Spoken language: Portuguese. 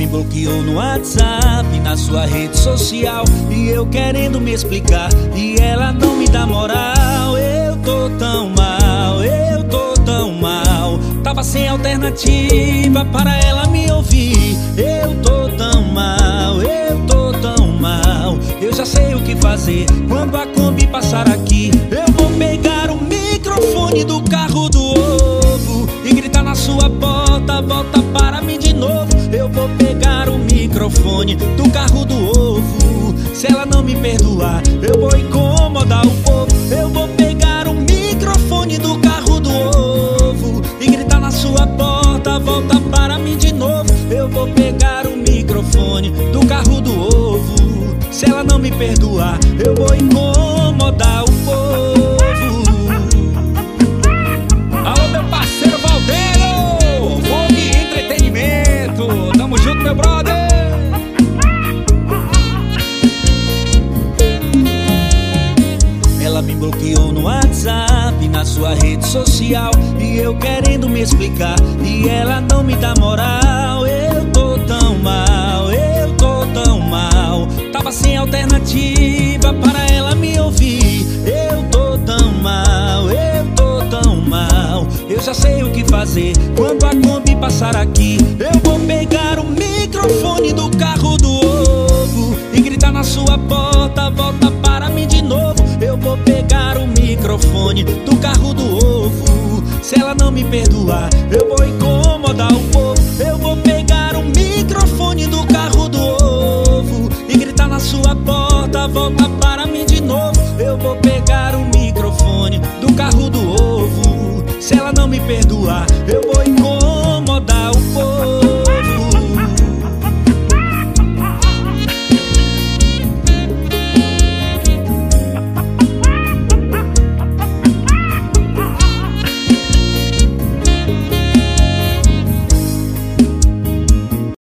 bloqueou no WhatsApp, na sua rede social, e eu querendo me explicar, e ela não me dá moral. Eu tô tão mal, eu tô tão mal. Tava sem alternativa para ela me ouvir. Eu tô tão mal, eu tô tão mal. Eu já sei o que fazer quando a Kombi passar aqui. Eu vou pegar o microfone do carro do ovo e gritar na sua porta: volta para mim de novo. Eu vou pegar o microfone do carro do ovo. Se ela não me perdoar, eu vou incomodar o povo. Eu vou pegar o microfone do carro do ovo e gritar na sua porta: volta para mim de novo. Eu vou pegar o microfone do carro do ovo. Se ela não me perdoar, eu vou incomodar o povo. Alô, meu parceiro Valdeiro, Vogue Entretenimento, tamo junto, meu brother. Ela me bloqueou no WhatsApp, na sua rede social, e eu querendo me explicar, e ela não me dá moral. Eu tô tão mal, eu tô tão mal. Tava sem alternativa para ela me ouvir. Eu tô tão mal, eu tô tão mal. Eu já sei o que fazer quando a Kombi passar aqui. Eu vou pegar o microfone do carro do ovo e gritar na sua porta: volta para mim de novo. Eu vou pegar o microfone do carro do ovo. Se ela não me perdoar, eu vou incomodar o povo.